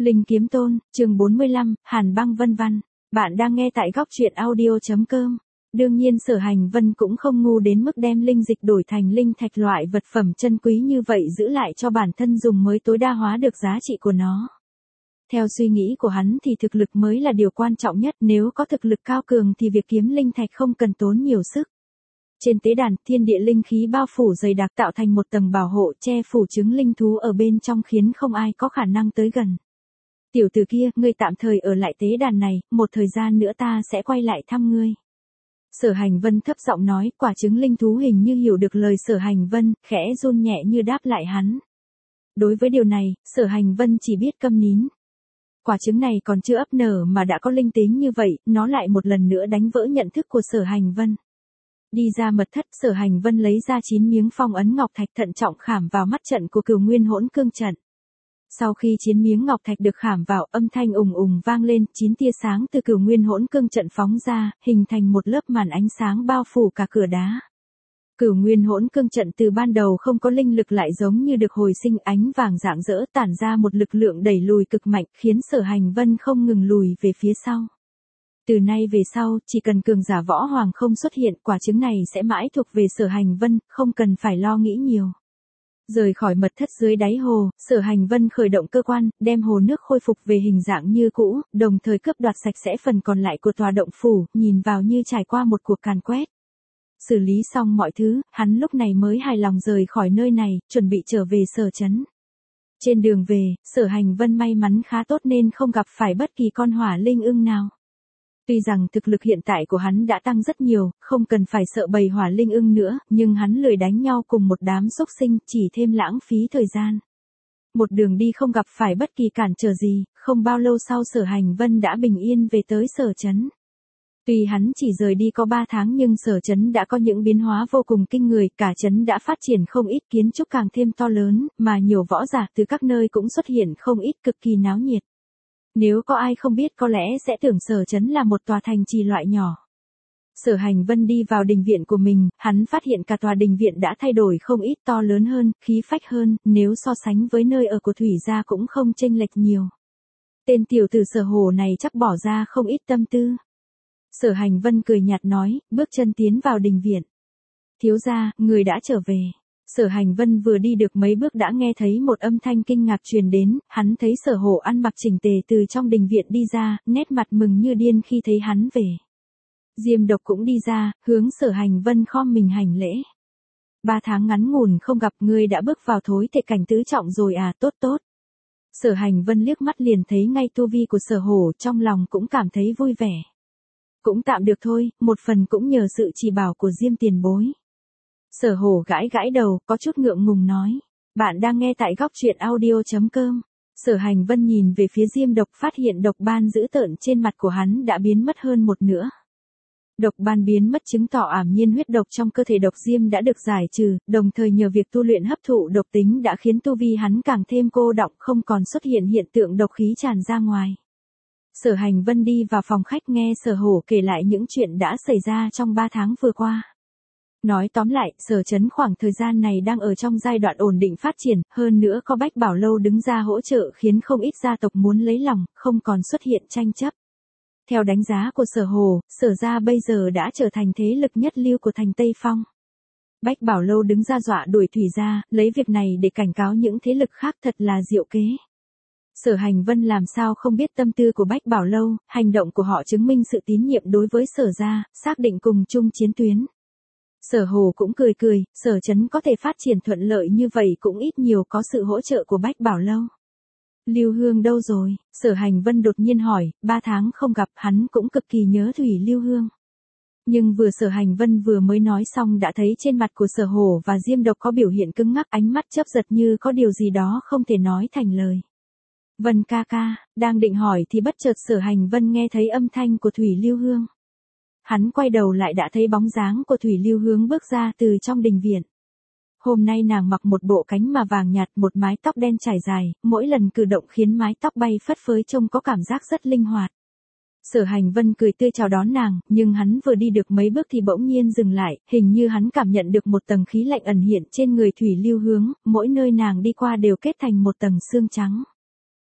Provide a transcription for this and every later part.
Linh Kiếm Tôn, chương 45, Hàn Băng Vân Vân. Bạn đang nghe tại góc truyện audio.com. Đương nhiên Sở Hành Vân cũng không ngu đến mức đem linh dịch đổi thành linh thạch loại vật phẩm chân quý như vậy giữ lại cho bản thân dùng mới tối đa hóa được giá trị của nó. Theo suy nghĩ của hắn thì thực lực mới là điều quan trọng nhất, nếu có thực lực cao cường thì việc kiếm linh thạch không cần tốn nhiều sức. Trên tế đàn, thiên địa linh khí bao phủ dày đặc tạo thành một tầng bảo hộ che phủ trứng linh thú ở bên trong khiến không ai có khả năng tới gần. Tiểu tử kia, ngươi tạm thời ở lại tế đàn này, một thời gian nữa ta sẽ quay lại thăm ngươi. Sở Hành Vân thấp giọng nói, quả trứng linh thú hình như hiểu được lời Sở Hành Vân, khẽ run nhẹ như đáp lại hắn. Đối với điều này, Sở Hành Vân chỉ biết câm nín. Quả trứng này còn chưa ấp nở mà đã có linh tính như vậy, nó lại một lần nữa đánh vỡ nhận thức của Sở Hành Vân. Đi ra mật thất, Sở Hành Vân lấy ra 9 miếng phong ấn ngọc thạch thận trọng khảm vào mắt trận của Cửu Nguyên Hỗn Cương trận. Sau khi 9 miếng ngọc thạch được khảm vào, âm thanh ùng ùng vang lên, 9 tia sáng từ Cửu Nguyên Hỗn Cương trận phóng ra, hình thành một lớp màn ánh sáng bao phủ cả cửa đá. Cửu Nguyên Hỗn Cương trận từ ban đầu không có linh lực lại giống như được hồi sinh, ánh vàng rạng rỡ tản ra một lực lượng đẩy lùi cực mạnh, khiến Sở Hành Vân không ngừng lùi về phía sau. Từ nay về sau, chỉ cần cường giả võ hoàng không xuất hiện, quả trứng này sẽ mãi thuộc về Sở Hành Vân, không cần phải lo nghĩ nhiều. Rời khỏi mật thất dưới đáy hồ, Sở Hành Vân khởi động cơ quan, đem hồ nước khôi phục về hình dạng như cũ, đồng thời cướp đoạt sạch sẽ phần còn lại của tòa động phủ, nhìn vào như trải qua một cuộc càn quét. Xử lý xong mọi thứ, hắn lúc này mới hài lòng rời khỏi nơi này, chuẩn bị trở về Sở trấn. Trên đường về, Sở Hành Vân may mắn khá tốt nên không gặp phải bất kỳ con hỏa linh ưng nào. Tuy rằng thực lực hiện tại của hắn đã tăng rất nhiều, không cần phải sợ bầy hỏa linh ưng nữa, nhưng hắn lười đánh nhau cùng một đám xúc sinh, chỉ thêm lãng phí thời gian. Một đường đi không gặp phải bất kỳ cản trở gì, không bao lâu sau Sở Hành Vân đã bình yên về tới Sở trấn. Tuy hắn chỉ rời đi có 3 tháng nhưng Sở trấn đã có những biến hóa vô cùng kinh người, cả trấn đã phát triển không ít, kiến trúc càng thêm to lớn, mà nhiều võ giả từ các nơi cũng xuất hiện không ít, cực kỳ náo nhiệt. Nếu có ai không biết có lẽ sẽ tưởng Sở trấn là một tòa thành trì loại nhỏ. Sở Hành Vân đi vào đình viện của mình, hắn phát hiện cả tòa đình viện đã thay đổi không ít, to lớn hơn, khí phách hơn, nếu so sánh với nơi ở của Thủy gia cũng không chênh lệch nhiều. Tên tiểu tử Sở Hổ này chắc bỏ ra không ít tâm tư. Sở Hành Vân cười nhạt nói, bước chân tiến vào đình viện. Thiếu gia, người đã trở về. Sở Hành Vân vừa đi được mấy bước đã nghe thấy một âm thanh kinh ngạc truyền đến, hắn thấy Sở Hổ ăn mặc chỉnh tề từ trong đình viện đi ra, nét mặt mừng như điên khi thấy hắn về. Diêm Độc cũng đi ra, hướng Sở Hành Vân khom mình hành lễ. 3 tháng ngắn ngủn không gặp, ngươi đã bước vào thối thể cảnh tứ trọng rồi à, tốt tốt. Sở Hành Vân liếc mắt liền thấy ngay tu vi của Sở Hổ, trong lòng cũng cảm thấy vui vẻ. Cũng tạm được thôi, một phần cũng nhờ sự chỉ bảo của Diêm tiền bối. Sở Hổ gãi gãi đầu, có chút ngượng ngùng nói. Bạn đang nghe tại góc truyện audio.com. Sở Hành Vân nhìn về phía Diêm Độc, phát hiện độc ban dữ tợn trên mặt của hắn đã biến mất hơn một nửa. Độc ban biến mất chứng tỏ ảm nhiên huyết độc trong cơ thể độc Diêm đã được giải trừ, đồng thời nhờ việc tu luyện hấp thụ độc tính đã khiến tu vi hắn càng thêm cô đọng, không còn xuất hiện hiện tượng độc khí tràn ra ngoài. Sở Hành Vân đi vào phòng khách nghe Sở Hổ kể lại những chuyện đã xảy ra trong 3 tháng vừa qua. Nói tóm lại, Sở trấn khoảng thời gian này đang ở trong giai đoạn ổn định phát triển, hơn nữa có Bách Bảo Lâu đứng ra hỗ trợ khiến không ít gia tộc muốn lấy lòng, không còn xuất hiện tranh chấp. Theo đánh giá của Sở Hồ, Sở gia bây giờ đã trở thành thế lực nhất lưu của thành Tây Phong. Bách Bảo Lâu đứng ra dọa đuổi Thủy gia, lấy việc này để cảnh cáo những thế lực khác, thật là diệu kế. Sở Hành Vân làm sao không biết tâm tư của Bách Bảo Lâu, hành động của họ chứng minh sự tín nhiệm đối với Sở gia, xác định cùng chung chiến tuyến. Sở Hồ cũng cười cười, Sở trấn có thể phát triển thuận lợi như vậy cũng ít nhiều có sự hỗ trợ của Bách Bảo Lâu. Lưu Hương đâu rồi? Sở Hành Vân đột nhiên hỏi, 3 tháng không gặp, hắn cũng cực kỳ nhớ Thủy Lưu Hương. Nhưng vừa Sở Hành Vân vừa mới nói xong đã thấy trên mặt của Sở Hổ và Diêm Độc có biểu hiện cứng ngắc, ánh mắt chớp giật như có điều gì đó không thể nói thành lời. Vân ca ca, đang định hỏi thì bất chợt Sở Hành Vân nghe thấy âm thanh của Thủy Lưu Hương. Hắn quay đầu lại đã thấy bóng dáng của Thủy Lưu Hương bước ra từ trong đình viện. Hôm nay nàng mặc một bộ cánh mà vàng nhạt, một mái tóc đen trải dài, mỗi lần cử động khiến mái tóc bay phất phới trông có cảm giác rất linh hoạt. Sở Hành Vân cười tươi chào đón nàng, nhưng hắn vừa đi được mấy bước thì bỗng nhiên dừng lại, hình như hắn cảm nhận được một tầng khí lạnh ẩn hiện trên người Thủy Lưu Hương, mỗi nơi nàng đi qua đều kết thành một tầng sương trắng.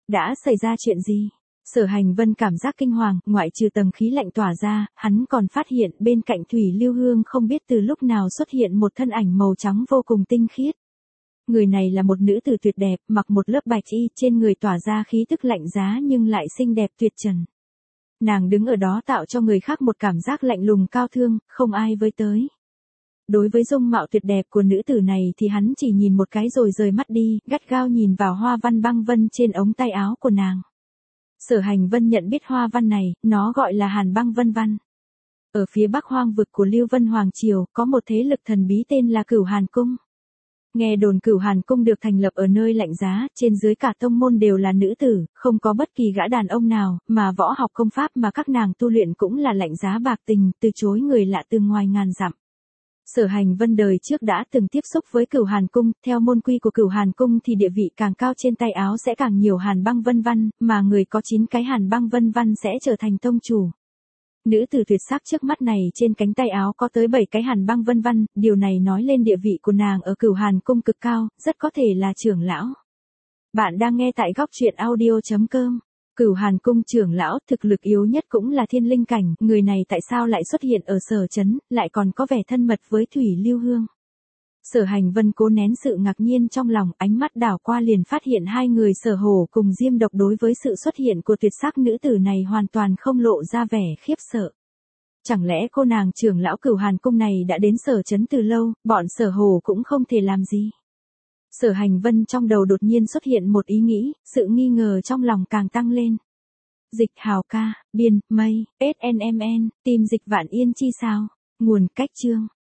Đã xảy ra chuyện gì? Sở Hành Vân cảm giác kinh hoàng, ngoại trừ tầng khí lạnh tỏa ra, hắn còn phát hiện bên cạnh Thủy Lưu Hương không biết từ lúc nào xuất hiện một thân ảnh màu trắng vô cùng tinh khiết. Người này là một nữ tử tuyệt đẹp, mặc một lớp bạch y, trên người tỏa ra khí tức lạnh giá nhưng lại xinh đẹp tuyệt trần. Nàng đứng ở đó tạo cho người khác một cảm giác lạnh lùng cao thương, không ai với tới. Đối với dung mạo tuyệt đẹp của nữ tử này thì hắn chỉ nhìn một cái rồi rời mắt đi, gắt gao nhìn vào hoa văn băng vân trên ống tay áo của nàng. Sở Hành Vân nhận biết hoa văn này, nó gọi là Hàn Băng Vân Văn. Ở phía bắc hoang vực của Lưu Vân Hoàng Triều, có một thế lực thần bí tên là Cửu Hàn Cung. Nghe đồn Cửu Hàn Cung được thành lập ở nơi lạnh giá, trên dưới cả tông môn đều là nữ tử, không có bất kỳ gã đàn ông nào, mà võ học công pháp mà các nàng tu luyện cũng là lạnh giá bạc tình, từ chối người lạ từ ngoài ngàn dặm. Sở Hành Vân đời trước đã từng tiếp xúc với Cửu Hàn Cung, theo môn quy của Cửu Hàn Cung thì địa vị càng cao trên tay áo sẽ càng nhiều Hàn Băng Vân Văn, mà người có 9 cái Hàn Băng Vân Văn sẽ trở thành tông chủ. Nữ tử tuyệt sắc trước mắt này trên cánh tay áo có tới 7 cái Hàn Băng Vân Văn, điều này nói lên địa vị của nàng ở Cửu Hàn Cung cực cao, rất có thể là trưởng lão. Bạn đang nghe tại góc truyện audio.com. Cửu Hàn Cung trưởng lão thực lực yếu nhất cũng là thiên linh cảnh, người này tại sao lại xuất hiện ở Sở Trấn, lại còn có vẻ thân mật với Thủy Lưu Hương. Sở Hành Vân cố nén sự ngạc nhiên trong lòng, ánh mắt đảo qua liền phát hiện hai người Sở Hổ cùng Diêm Độc đối với sự xuất hiện của tuyệt sắc nữ tử này hoàn toàn không lộ ra vẻ khiếp sợ. Chẳng lẽ cô nàng trưởng lão Cửu Hàn Cung này đã đến Sở Trấn từ lâu, bọn Sở Hổ cũng không thể làm gì. Sở Hành Vân trong đầu đột nhiên xuất hiện một ý nghĩ, sự nghi ngờ trong lòng càng tăng lên. Dịch Hào ca, biên, mây, SNMN, tìm Dịch Vạn Yên chi sao? Nguồn cách chương.